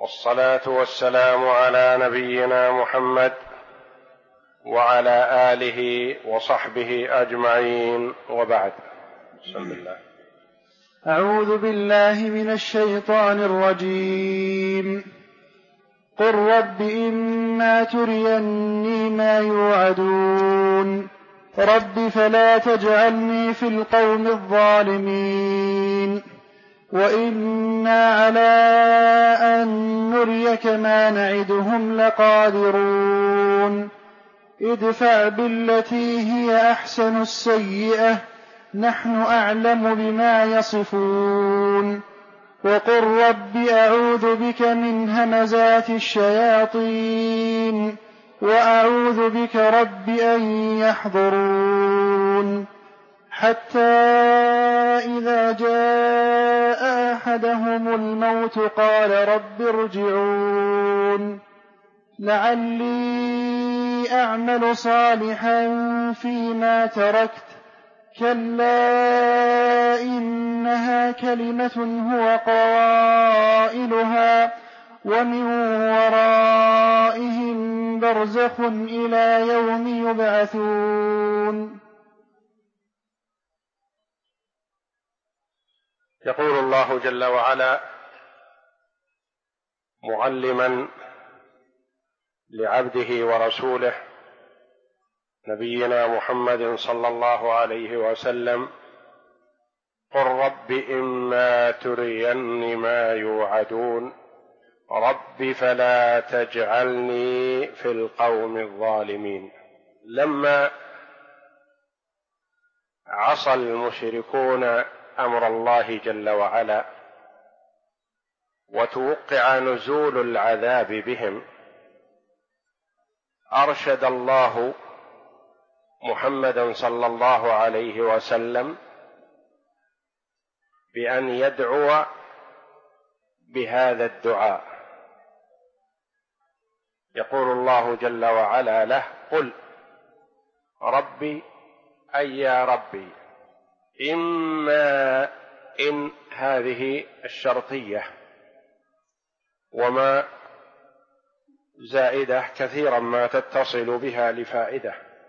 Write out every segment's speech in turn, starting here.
والصلاة والسلام على نبينا محمد وعلى آله وصحبه أجمعين، وبعد. بسم الله. أعوذ بالله من الشيطان الرجيم. قل رب إما تريني ما يوعدون رب فلا تجعلني في القوم الظالمين وإنا على أن نريك ما نعدهم لقادرون ادفع بالتي هي أحسن السيئة نحن أعلم بما يصفون وقل رب أعوذ بك من همزات الشياطين وأعوذ بك رب أن يحضرون حتى إذا جاء أحدهم الموت قال رب ارجعون لعلي أعمل صالحا فيما تركت كلا إنها كلمة هو قائلها ومن ورائهم برزخ إلى يوم يبعثون. يقول الله جل وعلا معلما لعبده ورسوله نبينا محمد صلى الله عليه وسلم: قل رب إما تريني ما يوعدون رب فلا تجعلني في القوم الظالمين. لما عصى المشركون أمر الله جل وعلا وتوقع نزول العذاب بهم، أرشد الله محمدا صلى الله عليه وسلم بأن يدعو بهذا الدعاء. يقول الله جل وعلا له: قل ربي أي يا ربي، إما إن هذه الشرطية وما زائدة كثيرا ما تتصل بها لفائدة.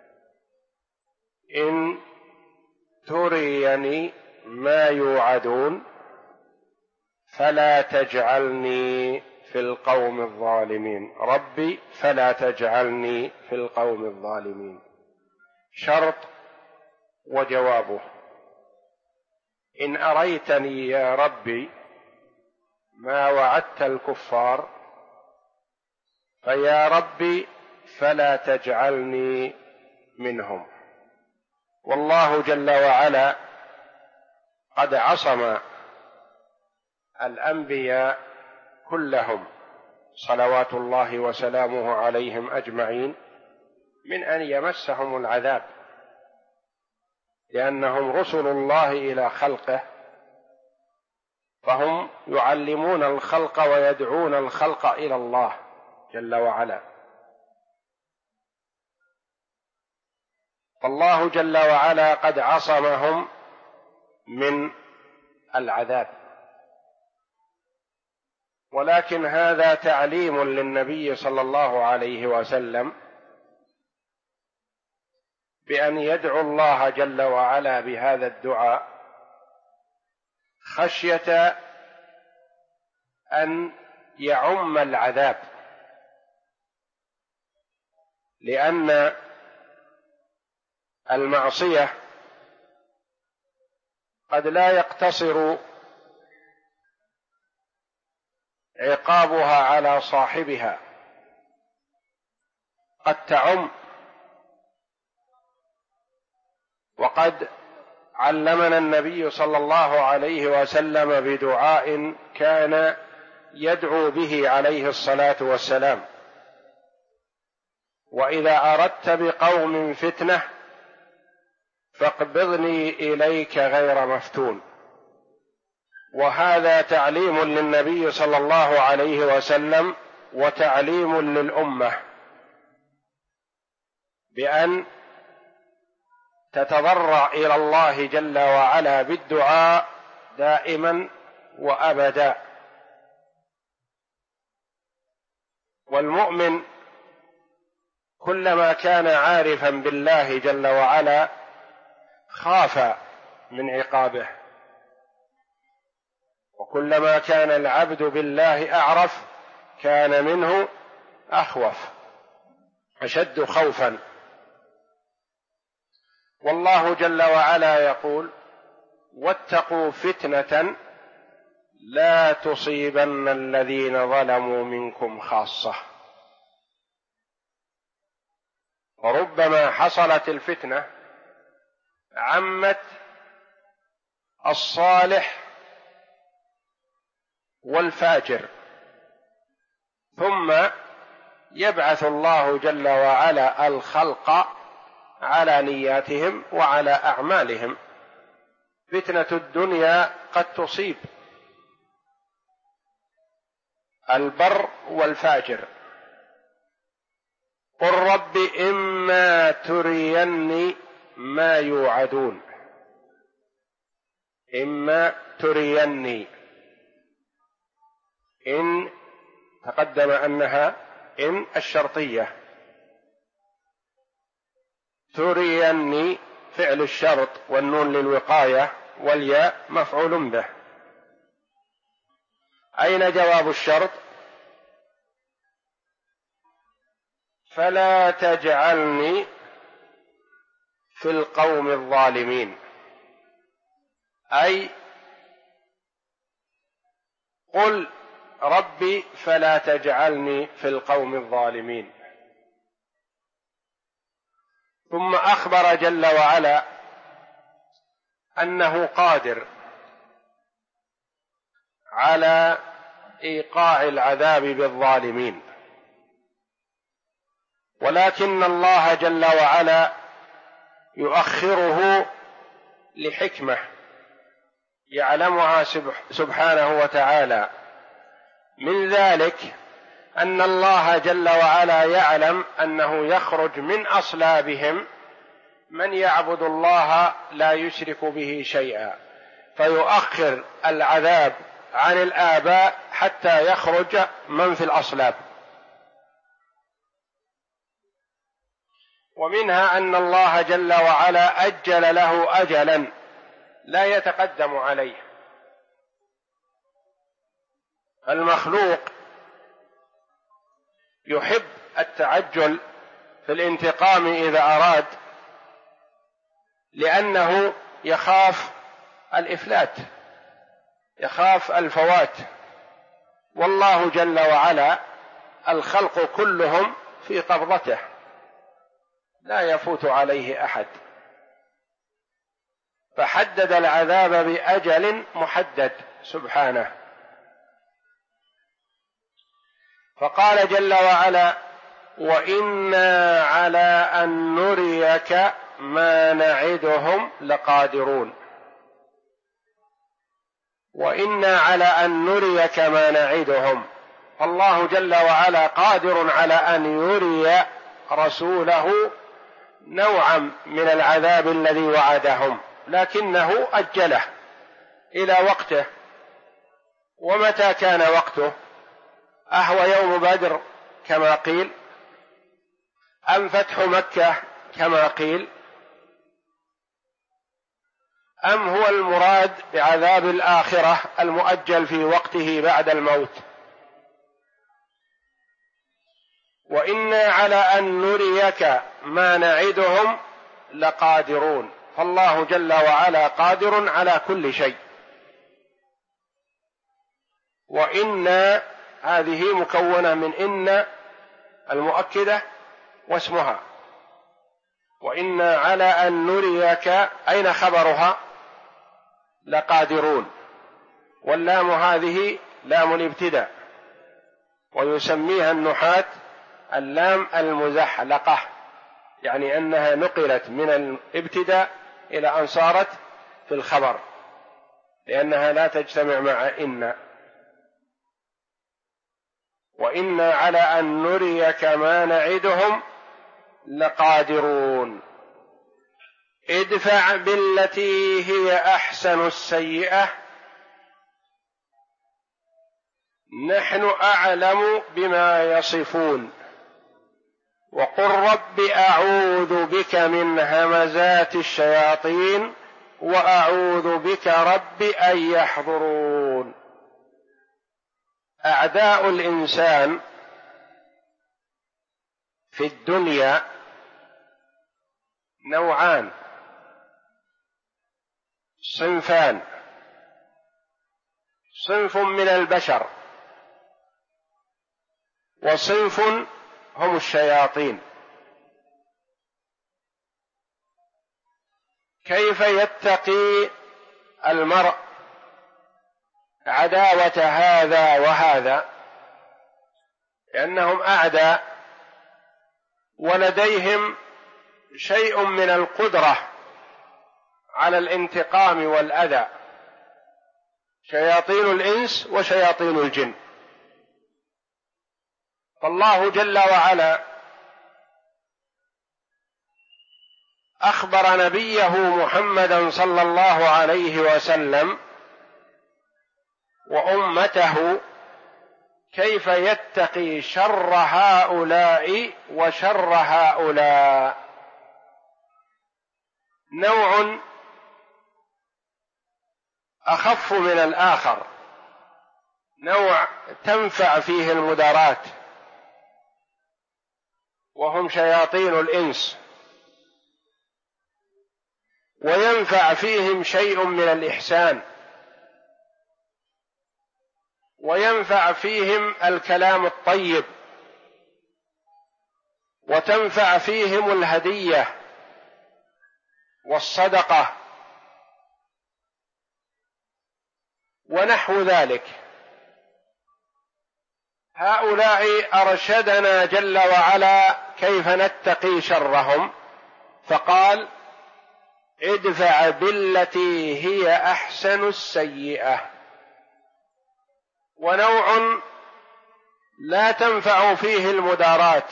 إن تريني ما يوعدون فلا تجعلني في القوم الظالمين. ربي فلا تجعلني في القوم الظالمين، شرط وجوابه: إن أريتني يا ربي ما وعدت الكفار فيا ربي فلا تجعلني منهم. والله جل وعلا قد عصم الأنبياء كلهم صلوات الله وسلامه عليهم أجمعين من أن يمسهم العذاب، لأنهم رسل الله إلى خلقه، فهم يعلمون الخلق ويدعون الخلق إلى الله جل وعلا. فالله جل وعلا قد عصمهم من العذاب، ولكن هذا تعليم للنبي صلى الله عليه وسلم بأن يدعو الله جل وعلا بهذا الدعاء خشية أن يعم العذاب، لأن المعصية قد لا يقتصر عقابها على صاحبها، قد تعم. وقد علمنا النبي صلى الله عليه وسلم بدعاء كان يدعو به عليه الصلاة والسلام: وإذا أردت بقوم فتنة فاقبضني إليك غير مفتون. وهذا تعليم للنبي صلى الله عليه وسلم وتعليم للأمة بأن تتضرع إلى الله جل وعلا بالدعاء دائما وأبدا، والمؤمن كلما كان عارفا بالله جل وعلا خاف من عقابه، وكلما كان العبد بالله أعرف كان منه أخوف أشد خوفا. والله جل وعلا يقول: واتقوا فتنة لا تصيبن الذين ظلموا منكم خاصة. وربما حصلت الفتنة عمت الصالح والفاجر، ثم يبعث الله جل وعلا الخلق على نياتهم وعلى أعمالهم. فتنة الدنيا قد تصيب البر والفاجر. قل رب إما تريني ما يوعدون. إما تريني، إن تقدم أنها إن الشرطية، تريني فعل الشرط والنون للوقاية والياء مفعول به. أين جواب الشرط؟ فلا تجعلني في القوم الظالمين، أي قل ربي فلا تجعلني في القوم الظالمين. ثم أخبر جل وعلا أنه قادر على إيقاع العذاب بالظالمين، ولكن الله جل وعلا يؤخره لحكمة يعلمها سبحانه وتعالى. من ذلك أن الله جل وعلا يعلم أنه يخرج من أصلابهم من يعبد الله لا يشرك به شيئا، فيؤخر العذاب عن الآباء حتى يخرج من في الأصلاب. ومنها أن الله جل وعلا أجل له أجلا لا يتقدم عليه. المخلوق يحب التعجل في الانتقام إذا أراد، لأنه يخاف الإفلات، يخاف الفوات. والله جل وعلا الخلق كلهم في قبضته لا يفوت عليه أحد، فحدد العذاب بأجل محدد سبحانه. فقال جل وعلا: وإنا على أن نريك ما نعدهم لقادرون. وإنا على أن نريك ما نعدهم، الله جل وعلا قادر على أن يري رسوله نوعا من العذاب الذي وعدهم، لكنه أجله إلى وقته. ومتى كان وقته؟ أهو يوم بدر كما قيل، أم فتح مكة كما قيل، أم هو المراد بعذاب الآخرة المؤجل في وقته بعد الموت؟ وإنا على أن نريك ما نعدهم لقادرون، فالله جل وعلا قادر على كل شيء. وإنا هذه مكونة من إن المؤكدة واسمها. وإنا على أن نريك، أين خبرها؟ لقادرون، واللام هذه لام الابتداء، ويسميها النحاة اللام المزحلقة، يعني أنها نقلت من الابتداء إلى أن صارت في الخبر، لأنها لا تجتمع مع إن. وإنا على أن نريك ما نعدهم لقادرون. ادفع بالتي هي أحسن السيئة نحن أعلم بما يصفون. وقل رب أعوذ بك من همزات الشياطين وأعوذ بك رب أن يحضرون. أعداء الإنسان في الدنيا نوعان، صنفان: صنف من البشر وصنف هم الشياطين. كيف يتقي المرء عداوة هذا وهذا؟ لأنهم أعداء ولديهم شيء من القدرة على الانتقام والأذى، شياطين الإنس وشياطين الجن. فالله جل وعلا أخبر نبيه محمدا صلى الله عليه وسلم وأمته كيف يتقي شر هؤلاء وشر هؤلاء. نوع أخف من الآخر، نوع تنفع فيه المدارات وهم شياطين الإنس، وينفع فيهم شيء من الإحسان، وينفع فيهم الكلام الطيب، وتنفع فيهم الهدية والصدقة ونحو ذلك. هؤلاء أرشدنا جل وعلا كيف نتقي شرهم، فقال: ادفع بالتي هي أحسن السيئة. ونوع لا تنفع فيه المدارات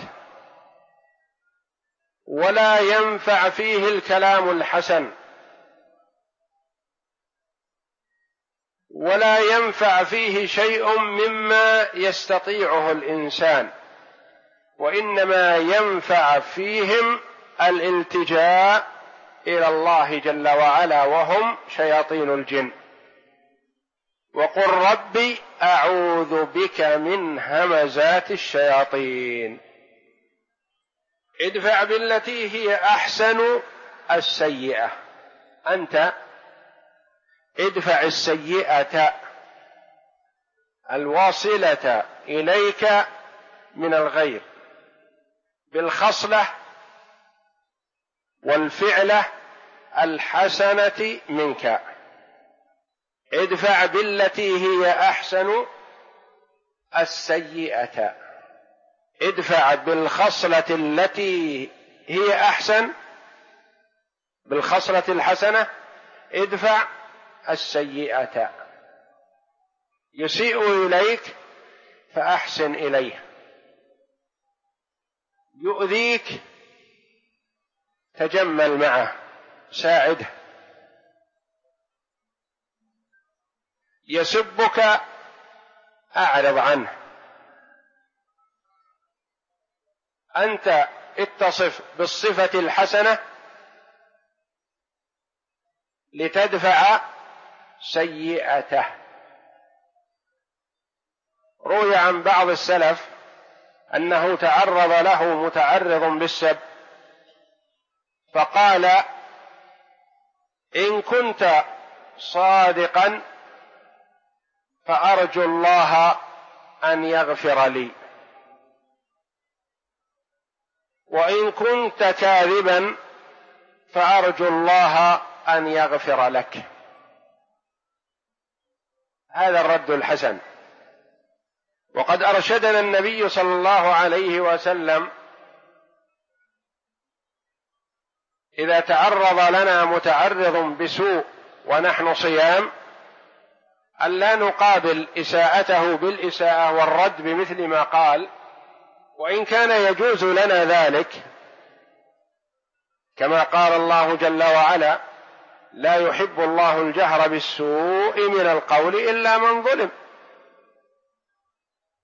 ولا ينفع فيه الكلام الحسن ولا ينفع فيه شيء مما يستطيعه الإنسان، وإنما ينفع فيهم الالتجاء إلى الله جل وعلا وهم شياطين الجن. وقل ربي أعوذ بك من همزات الشياطين. ادفع بالتي هي أحسن السيئة. أنت ادفع السيئة الواصلة إليك من الغير بالخصلة والفعلة الحسنة منك. ادفع بالتي هي أحسن السيئة، ادفع بالخصلة التي هي أحسن، بالخصلة الحسنة ادفع السيئة. يسيء إليك فأحسن إليه، يؤذيك تجمل معه، ساعده، يسبك أعرض عنه. أنت اتصف بالصفة الحسنة لتدفع سيئته. روي عن بعض السلف أنه تعرض له متعرض بالسب فقال: إن كنت صادقا فأرجو الله أن يغفر لي، وإن كنت كاذبا فأرجو الله أن يغفر لك. هذا الرد الحسن. وقد أرشدنا النبي صلى الله عليه وسلم إذا تعرض لنا متعرض بسوء ونحن صيام أن لا نقابل إساءته بالإساءة والرد بمثل ما قال، وإن كان يجوز لنا ذلك كما قال الله جل وعلا: لا يحب الله الجهر بالسوء من القول إلا من ظلم.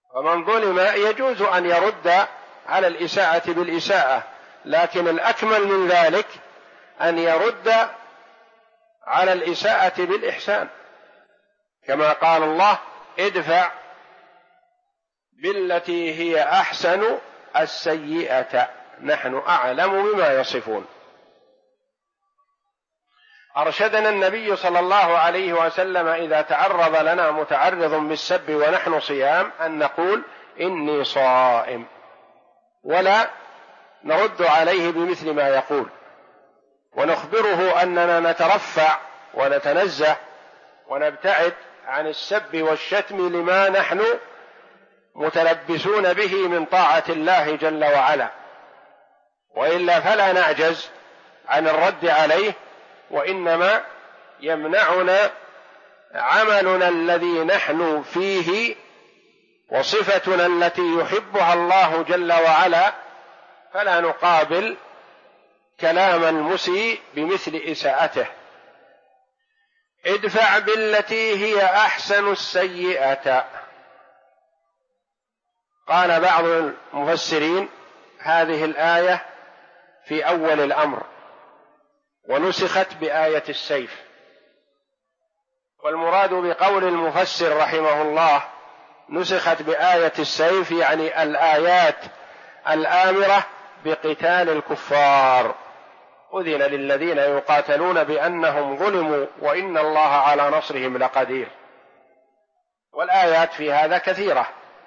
فمن ظلم يجوز أن يرد على الإساءة بالإساءة، لكن الأكمل من ذلك أن يرد على الإساءة بالإحسان، كما قال الله: ادفع بالتي هي أحسن السيئة نحن أعلم بما يصفون. أرشدنا النبي صلى الله عليه وسلم إذا تعرض لنا متعرض بالسب ونحن صيام أن نقول: إني صائم، ولا نرد عليه بمثل ما يقول، ونخبره أننا نترفع ونتنزه ونبتعد عن السب والشتم لما نحن متلبسون به من طاعة الله جل وعلا، وإلا فلا نعجز عن الرد عليه، وإنما يمنعنا عملنا الذي نحن فيه وصفتنا التي يحبها الله جل وعلا، فلا نقابل كلام المسيء بمثل إساءته. ادفع بالتي هي أحسن السيئة. قال بعض المفسرين: هذه الآية في أول الأمر ونسخت بآية السيف، والمراد بقول المفسر رحمه الله نسخت بآية السيف يعني الآيات الآمرة بقتال الكفار، أذن للذين يقاتلون بأنهم ظلموا وإن الله على نصرهم لقدير. والآيات في هذا كثيرة.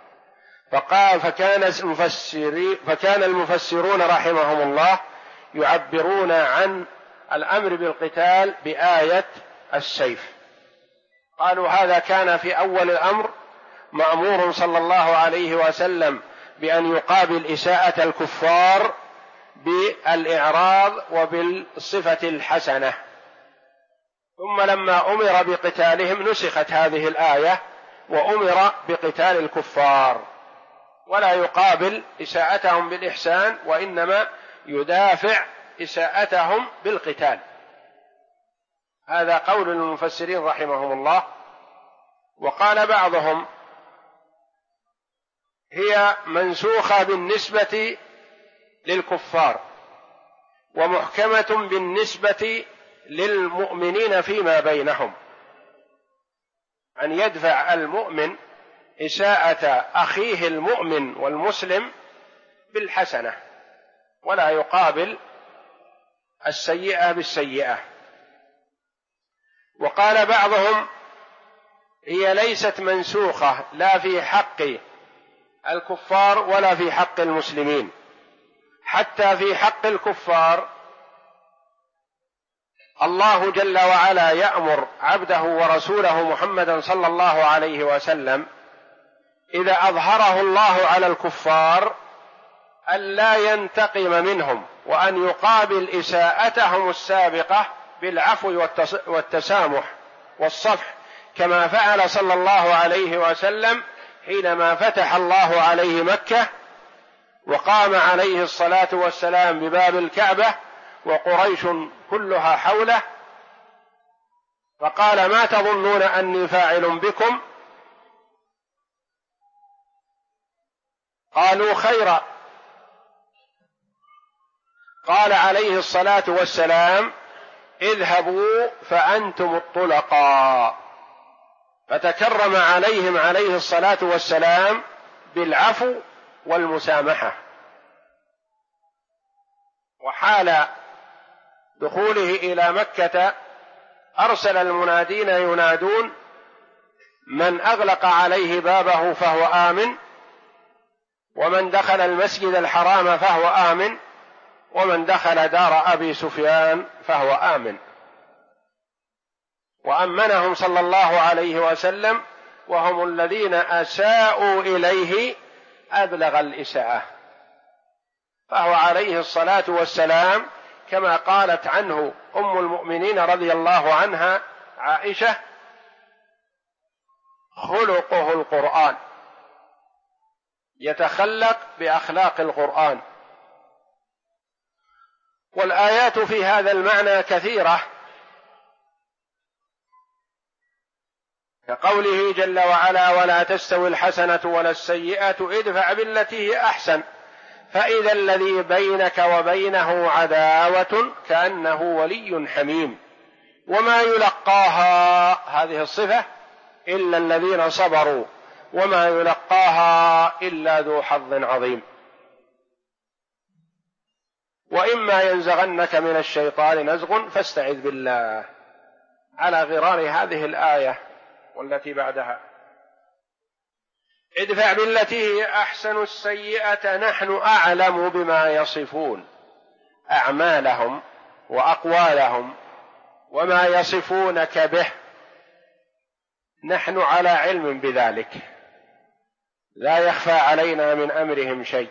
فكان المفسرون رحمهم الله يعبرون عن الأمر بالقتال بآية السيف. قالوا هذا كان في أول الأمر مأمور صلى الله عليه وسلم بأن يقابل إساءة الكفار بالإعراض وبالصفة الحسنة، ثم لما أمر بقتالهم نسخت هذه الآية وأمر بقتال الكفار، ولا يقابل إساءتهم بالإحسان، وإنما يدافع إساءتهم بالقتال. هذا قول المفسرين رحمهم الله. وقال بعضهم: هي منسوخة بالنسبة للكفار ومحكمة بالنسبة للمؤمنين فيما بينهم، أن يدفع المؤمن إساءة أخيه المؤمن والمسلم بالحسنة، ولا يقابل السيئة بالسيئة. وقال بعضهم: هي ليست منسوخة لا في حق الكفار ولا في حق المسلمين، حتى في حق الكفار الله جل وعلا يأمر عبده ورسوله محمدا صلى الله عليه وسلم إذا أظهره الله على الكفار ألا ينتقم منهم، وأن يقابل إساءتهم السابقة بالعفو والتسامح والصفح، كما فعل صلى الله عليه وسلم حينما فتح الله عليه مكة وقام عليه الصلاة والسلام بباب الكعبة وقريش كلها حوله، فقال: ما تظنون أني فاعل بكم؟ قالوا: خيرا. قال عليه الصلاة والسلام: اذهبوا فأنتم الطلقاء، فتكرم عليهم عليه الصلاة والسلام بالعفو والمسامحة. وحال دخوله إلى مكة أرسل المنادين ينادون: من أغلق عليه بابه فهو آمن، ومن دخل المسجد الحرام فهو آمن، ومن دخل دار أبي سفيان فهو آمن. وأمنهم صلى الله عليه وسلم، وهم الذين أساءوا إليه أبلغ الإساءة، فهو عليه الصلاة والسلام كما قالت عنه أم المؤمنين رضي الله عنها عائشة: خلقه القرآن، يتخلق بأخلاق القرآن. والآيات في هذا المعنى كثيرة، كقوله جل وعلا: ولا تستوي الحسنة ولا السيئة ادفع بالتي هي أحسن فإذا الذي بينك وبينه عداوة كأنه ولي حميم. وما يلقاها، هذه الصفة، إلا الذين صبروا وما يلقاها إلا ذو حظ عظيم. وإما ينزغنك من الشيطان نزغ فاستعذ بالله، على غرار هذه الآية والتي بعدها: ادفع بالتي هي أحسن السيئة نحن أعلم بما يصفون. أعمالهم وأقوالهم وما يصفونك به نحن على علم بذلك، لا يخفى علينا من أمرهم شيء.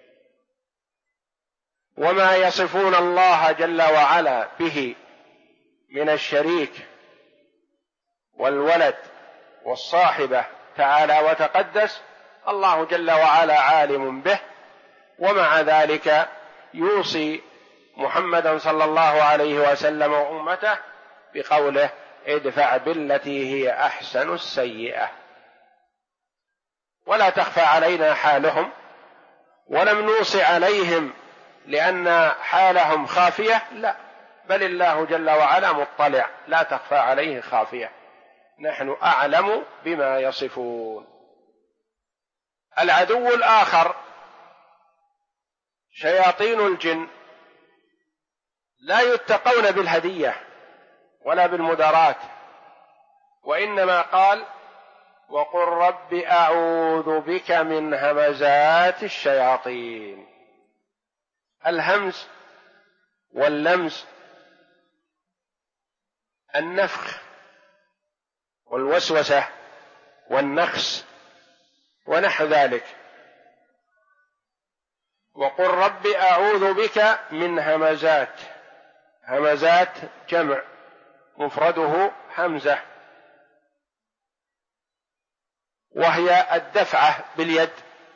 وما يصفون الله جل وعلا به من الشريك والولد والصاحبة تعالى وتقدس، الله جل وعلا عالم به، ومع ذلك يوصي محمدا صلى الله عليه وسلم وأمته بقوله: ادفع بالتي هي أحسن السيئة. ولا تخفى علينا حالهم، ولم نوصي عليهم لأن حالهم خافية، لا، بل الله جل وعلا مطلع، لا تخفى عليه خافية، نحن أعلم بما يصفون. العدو الآخر شياطين الجن لا يتقون بالهدية ولا بالمدارات، وإنما قال: وقل رب أعوذ بك من همزات الشياطين. الهمز واللمز النفخ والوسوسة والنخس ونحو ذلك. وقل رب أعوذ بك من همزات، همزات جمع مفرده همزة، وهي الدفعة باليد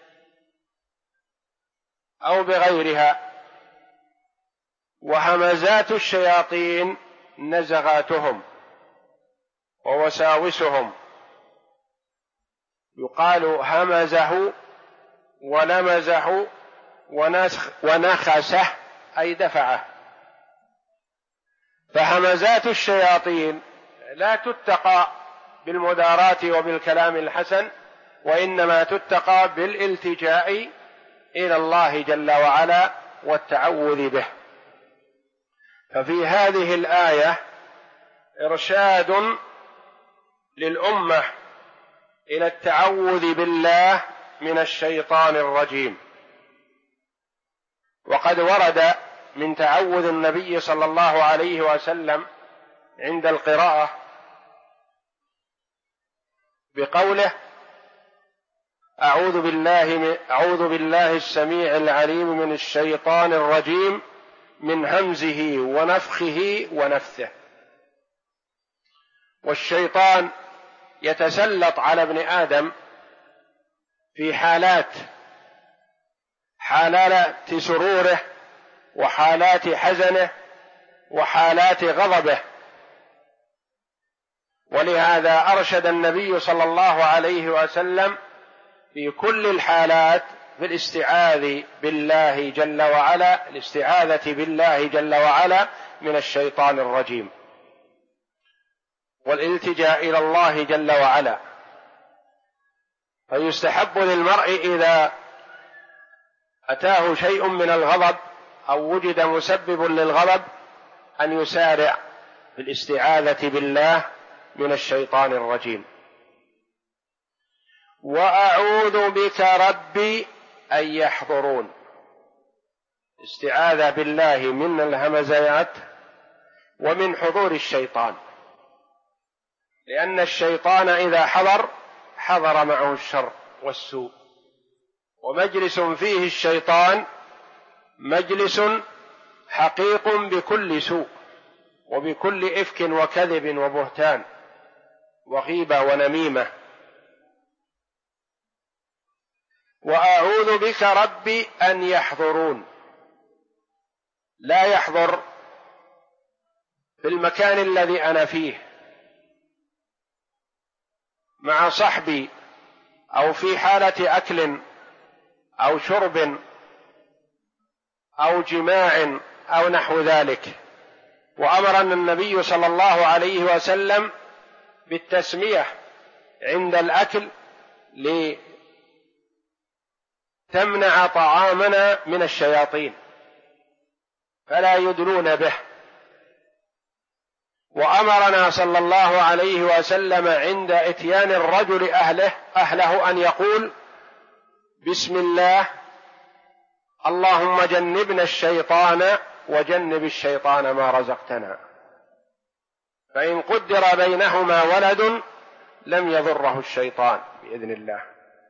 أو بغيرها. وهمزات الشياطين نزغاتهم ووساوسهم، يقال همزه ولمزه ونخسه أي دفعه. فهمزات الشياطين لا تتقى بالمدارات وبالكلام الحسن، وإنما تتقى بالالتجاء إلى الله جل وعلا والتعوذ به. ففي هذه الآية إرشاد للأمة إلى التعوذ بالله من الشيطان الرجيم. وقد ورد من تعوذ النبي صلى الله عليه وسلم عند القراءة بقوله: أعوذ بالله السميع العليم من الشيطان الرجيم من همزه ونفخه ونفثه. والشيطان يتسلط على ابن آدم في حالات سروره وحالات حزنه وحالات غضبه، ولهذا أرشد النبي صلى الله عليه وسلم في كل الحالات بالاستعاذة بالله جل وعلا من الشيطان الرجيم، والالتجاء إلى الله جل وعلا. فيستحب للمرء إذا أتاه شيء من الغضب أو وجد مسبب للغضب أن يسارع بالاستعاذة بالله من الشيطان الرجيم. وأعوذ بك ربي أن يحضرون، استعاذة بالله من الهمزات ومن حضور الشيطان، لأن الشيطان إذا حضر معه الشر والسوء، ومجلس فيه الشيطان مجلس حقيق بكل سوء وبكل إفك وكذب وبهتان وغيبة ونميمة. وأعوذ بك ربي أن يحضرون، لا يحضر في المكان الذي أنا فيه، مع صحبي أو في حالة أكل أو شرب أو جماع أو نحو ذلك. وأمرنا النبي صلى الله عليه وسلم بالتسمية عند الأكل لتمنع طعامنا من الشياطين فلا يدلون به. وأمرنا صلى الله عليه وسلم عند إتيان الرجل أهله أن يقول بسم الله اللهم جنبنا الشيطان وجنب الشيطان ما رزقتنا، فإن قدر بينهما ولد لم يضره الشيطان بإذن الله.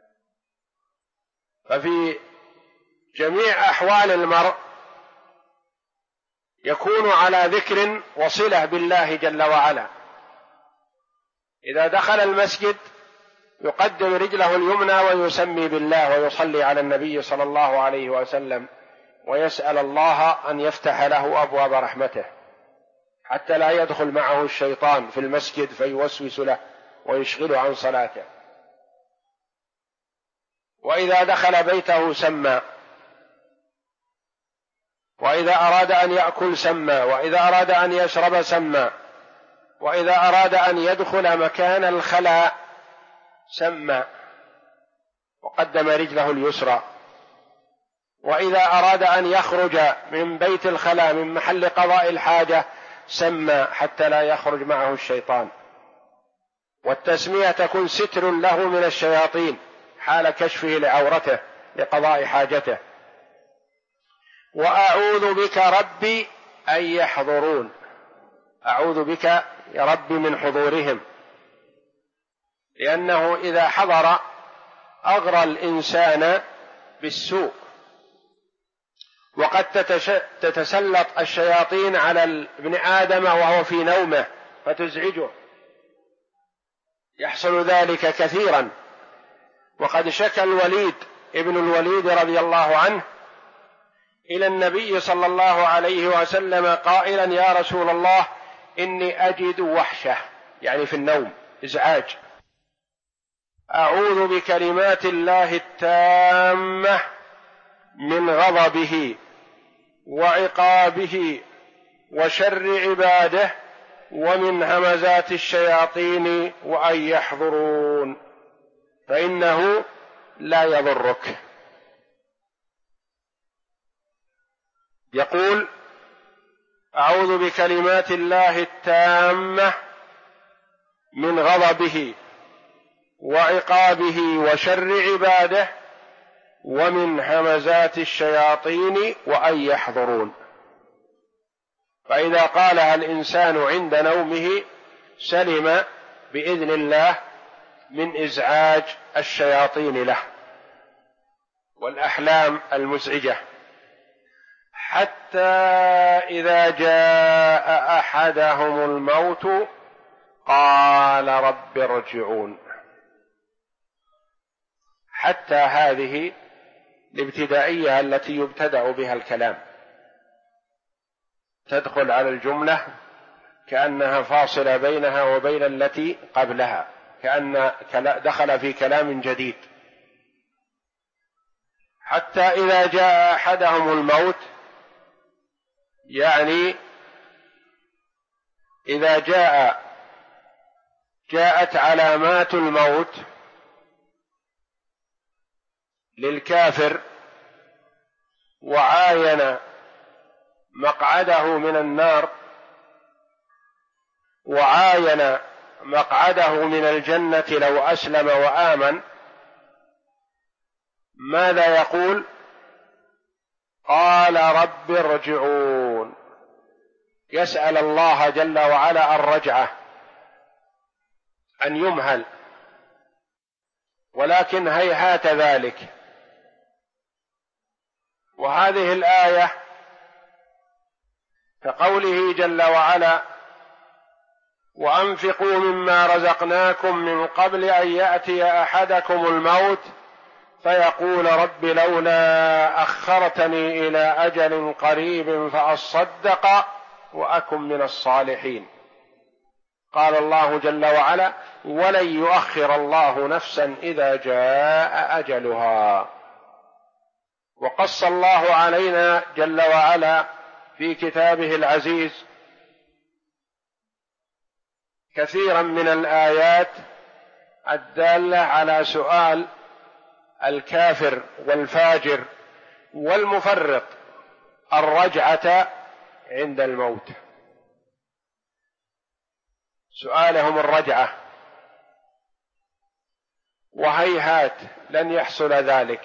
ففي جميع أحوال المرء يكون على ذكر وصلة بالله جل وعلا. إذا دخل المسجد يقدم رجله اليمنى ويسمي بالله ويصلي على النبي صلى الله عليه وسلم ويسأل الله أن يفتح له أبواب رحمته حتى لا يدخل معه الشيطان في المسجد فيوسوس له ويشغله عن صلاته. وإذا دخل بيته سمى، وإذا أراد أن يأكل سمى، وإذا أراد أن يشرب سمى، وإذا أراد أن يدخل مكان الخلاء سمى وقدم رجله اليسرى، وإذا أراد أن يخرج من بيت الخلاء من محل قضاء الحاجة سمى حتى لا يخرج معه الشيطان. والتسمية تكون ستر له من الشياطين حال كشفه لعورته لقضاء حاجته. وأعوذ بك ربي أن يحضرون، أعوذ بك يا ربي من حضورهم، لأنه إذا حضر أغرى الإنسان بالسوء. وقد تتسلط الشياطين على ابن آدم وهو في نومه فتزعجه، يحصل ذلك كثيرا. وقد شكى الوليد ابن الوليد رضي الله عنه إلى النبي صلى الله عليه وسلم قائلا يا رسول الله إني أجد وحشة، يعني في النوم إزعاج، أعوذ بكلمات الله التامة من غضبه وعقابه وشر عباده ومن همزات الشياطين وأن يحضرون فإنه لا يضرك. يقول أعوذ بكلمات الله التامة من غضبه وعقابه وشر عباده ومن همزات الشياطين وأن يحضرون. فإذا قالها الإنسان عند نومه سلم بإذن الله من إزعاج الشياطين له والأحلام المزعجة. حتى إذا جاء أحدهم الموت قال رب ارجعون. حتى هذه الابتدائية التي يبتدأ بها الكلام تدخل على الجملة كأنها فاصلة بينها وبين التي قبلها، كأن دخل في كلام جديد. حتى إذا جاء أحدهم الموت، يعني إذا جاءت علامات الموت للكافر وعاين مقعده من النار وعاين مقعده من الجنة لو أسلم وآمن، ماذا يقول؟ قال رب ارجعون. يسأل الله جل وعلا الرجعة، أن يمهل، ولكن هيهات ذلك. وهذه الآية كقوله جل وعلا وأنفقوا مما رزقناكم من قبل أن يأتي أحدكم الموت فيقول رب لولا أخرتني إلى أجل قريب فأصدق وأكن من الصالحين. قال الله جل وعلا: ولن يؤخر الله نفسا إذا جاء أجلها. وقص الله علينا جل وعلا في كتابه العزيز كثيرا من الآيات الدالة على سؤال الكافر والفاجر والمفرط الرجعة عند الموت، سؤالهم الرجعة، وهيهات لن يحصل ذلك.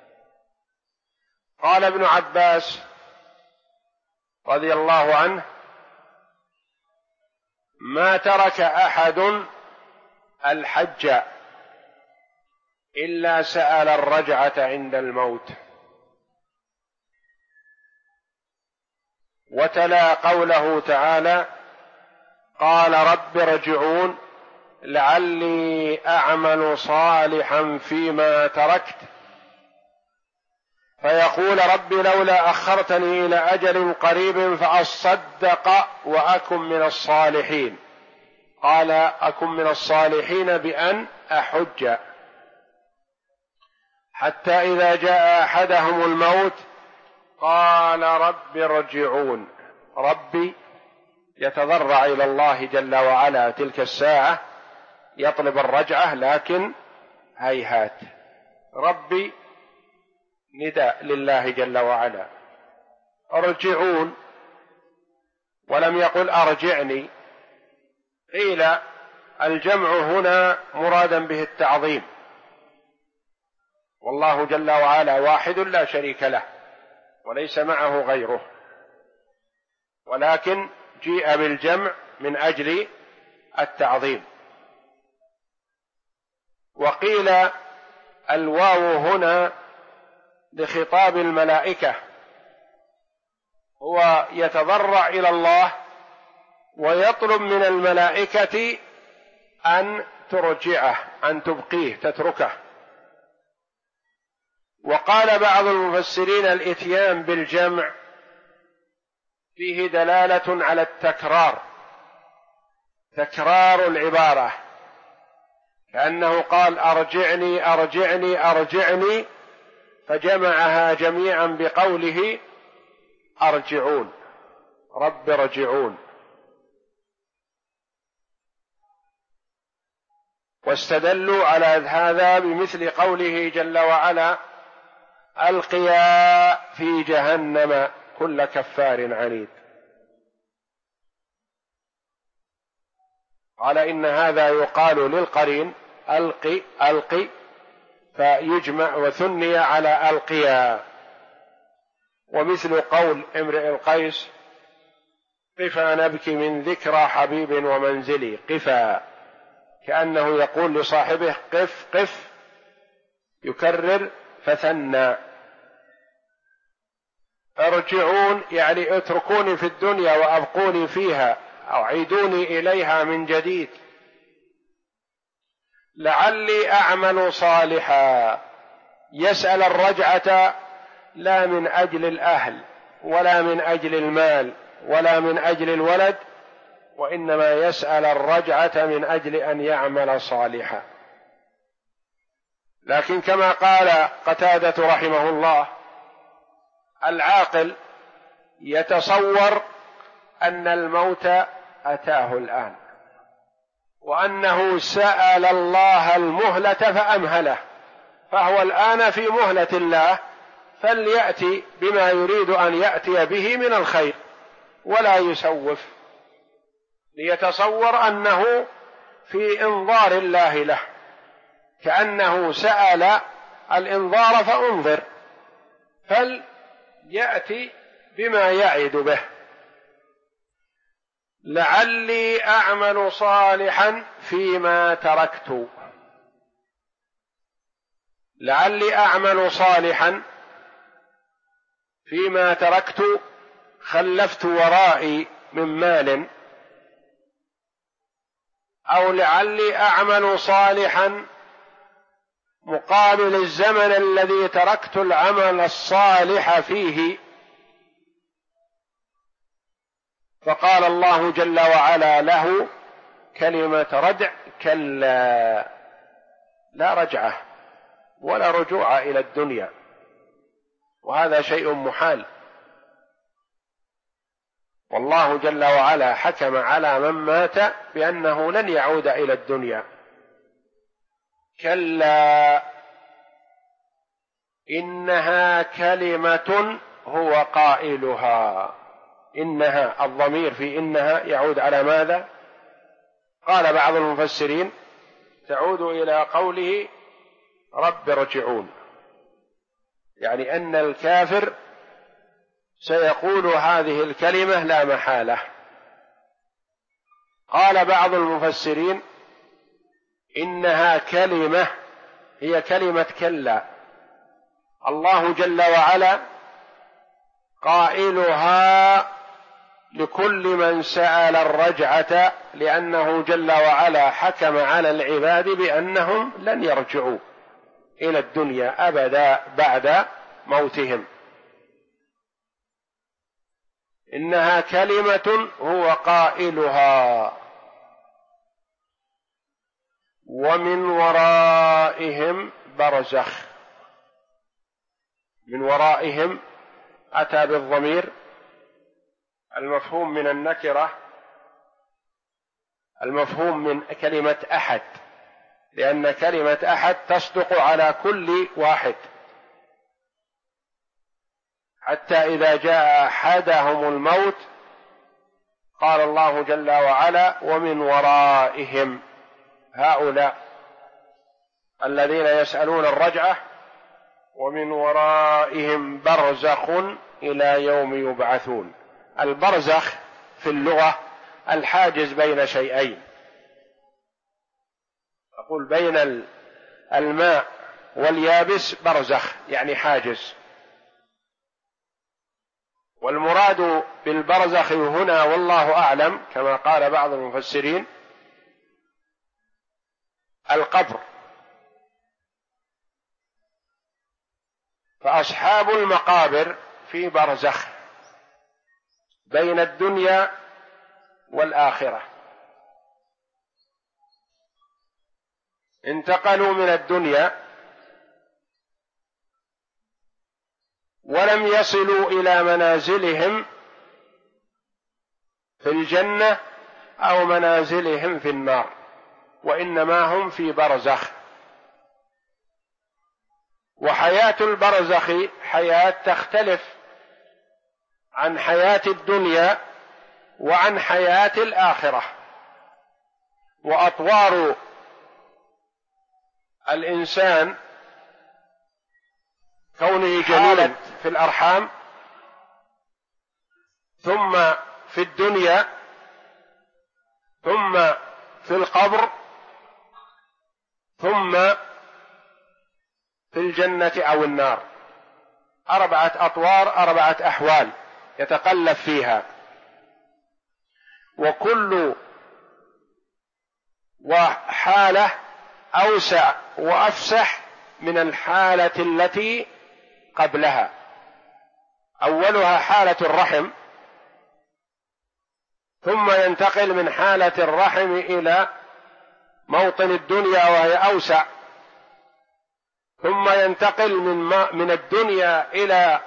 قال ابن عباس رضي الله عنه: ما ترك أحد الحج إلا سأل الرجعة عند الموت. وتلا قوله تعالى: قال رب ارجعون لعلي أعمل صالحا فيما تركت، فيقول رب لولا أخرتني إلى أجل قريب فأصدق وأكن من الصالحين. قال: أكن من الصالحين بأن أحج، حتى إذا جاء أحدهم الموت قال رب ارجعون. ربي يتضرع إلى الله جل وعلا تلك الساعة، يطلب الرجعة، لكن هيهات. ربي نداء لله جل وعلا، ارجعون، ولم يقل أرجعني. قيل الجمع هنا مرادا به التعظيم، والله جل وعلا واحد لا شريك له وليس معه غيره، ولكن جيء بالجمع من أجل التعظيم. وقيل الواو هنا لخطاب الملائكة، هو يتضرع إلى الله ويطلب من الملائكة أن ترجعه، أن تبقيه، تتركه. وقال بعض المفسرين الإتيان بالجمع فيه دلالة على التكرار، تكرار العبارة، كأنه قال أرجعني أرجعني أرجعني، فجمعها جميعا بقوله أرجعون، رب ارجعون. واستدلوا على هذا بمثل قوله جل وعلا: ألقيا في جهنم كل كفار عنيد. قال إن هذا يقال للقرين ألقي ألقي، فيجمع وثني على ألقيا. ومثل قول امرئ القيس: قفا نبكي من ذكرى حبيب ومنزلي، قفا، كأنه يقول لصاحبه قف قف، يكرر فثنى. ارجعون يعني اتركوني في الدنيا وأبقوني فيها، أو عيدوني إليها من جديد. لعلي أعمل صالحا، يسأل الرجعة لا من أجل الأهل ولا من أجل المال ولا من أجل الولد، وإنما يسأل الرجعة من أجل أن يعمل صالحا. لكن كما قال قتادة رحمه الله: العاقل يتصور أن الموت أتاه الآن، وأنه سأل الله المهلة فأمهله، فهو الآن في مهلة الله، فليأتي بما يريد أن يأتي به من الخير ولا يسوف، ليتصور أنه في إنظار الله له، كأنه سأل الإنظار فأنظر، فليأتي بما يعد به. لعلي أعمل صالحا فيما تركت، لعلي أعمل صالحا فيما تركت، خلفت ورائي من مال، أو لعلي أعمل صالحا مقابل الزمن الذي تركت العمل الصالح فيه. فقال الله جل وعلا له: كلمة ردع كلا، لا رجعة ولا رجوع إلى الدنيا، وهذا شيء محال. والله جل وعلا حكم على من مات بأنه لن يعود إلى الدنيا. كلا إنها كلمة هو قائلها. إنها، الضمير في إنها يعود على ماذا؟ قال بعض المفسرين تعود إلى قوله رب ارجعون، يعني أن الكافر سيقول هذه الكلمة لا محالة. قال بعض المفسرين إنها كلمة هي كلمة كلا، الله جل وعلا قائلها لكل من سأل الرجعة، لأنه جل وعلا حكم على العباد بأنهم لن يرجعوا إلى الدنيا أبدا بعد موتهم. إنها كلمة هو قائلها ومن ورائهم برزخ. من ورائهم أتى بالضمير المفهوم من النكرة، المفهوم من كلمة أحد، لأن كلمة أحد تصدق على كل واحد، حتى إذا جاء أحدهم الموت قال الله جل وعلا ومن ورائهم، هؤلاء الذين يسألون الرجعة ومن ورائهم برزخ إلى يوم يبعثون. البرزخ في اللغة الحاجز بين شيئين، أقول بين الماء واليابس برزخ يعني حاجز، والمراد بالبرزخ هنا والله أعلم كما قال بعض المفسرين القبر. فأصحاب المقابر في برزخ بين الدنيا والآخرة، انتقلوا من الدنيا ولم يصلوا إلى منازلهم في الجنة أو منازلهم في النار، وإنما هم في برزخ. وحياة البرزخ حياة تختلف عن حياة الدنيا وعن حياة الآخرة، وأطوار الإنسان كونه جميلا في الأرحام ثم في الدنيا ثم في القبر ثم في الجنة أو النار، 4 أطوار، 4 أحوال يتقلب فيها، وكل وحالة أوسع وأفسح من الحالة التي قبلها. أولها حالة الرحم، ثم ينتقل من حالة الرحم إلى موطن الدنيا وهي أوسع، ثم ينتقل من الدنيا إلى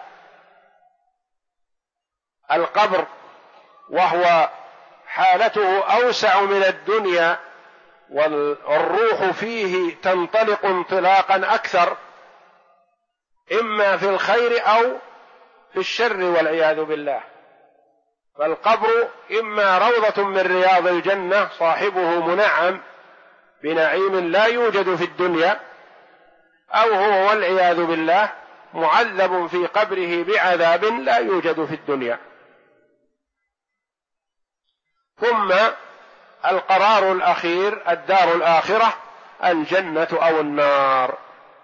القبر وهو حالته أوسع من الدنيا، والروح فيه تنطلق انطلاقا أكثر، إما في الخير أو في الشر والعياذ بالله. فالقبر إما روضة من رياض الجنة صاحبه منعم بنعيم لا يوجد في الدنيا، أو هو والعياذ بالله معذب في قبره بعذاب لا يوجد في الدنيا. ثم القرار الأخير الدار الآخرة الجنة أو النار.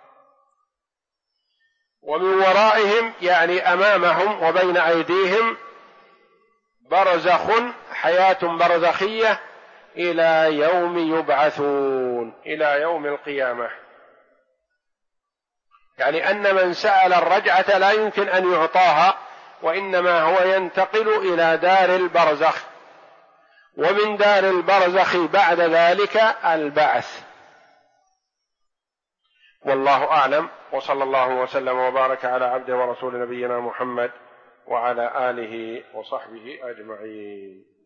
ومن ورائهم يعني أمامهم وبين أيديهم برزخ، حياة برزخية إلى يوم يبعثون، إلى يوم القيامة. يعني أن من سأل الرجعة لا يمكن أن يعطاها، وإنما هو ينتقل إلى دار البرزخ. ومن دار البرزخ بعد ذلك البعث. والله أعلم، وصلى الله وسلم وبارك على عبده ورسول نبينا محمد وعلى آله وصحبه أجمعين.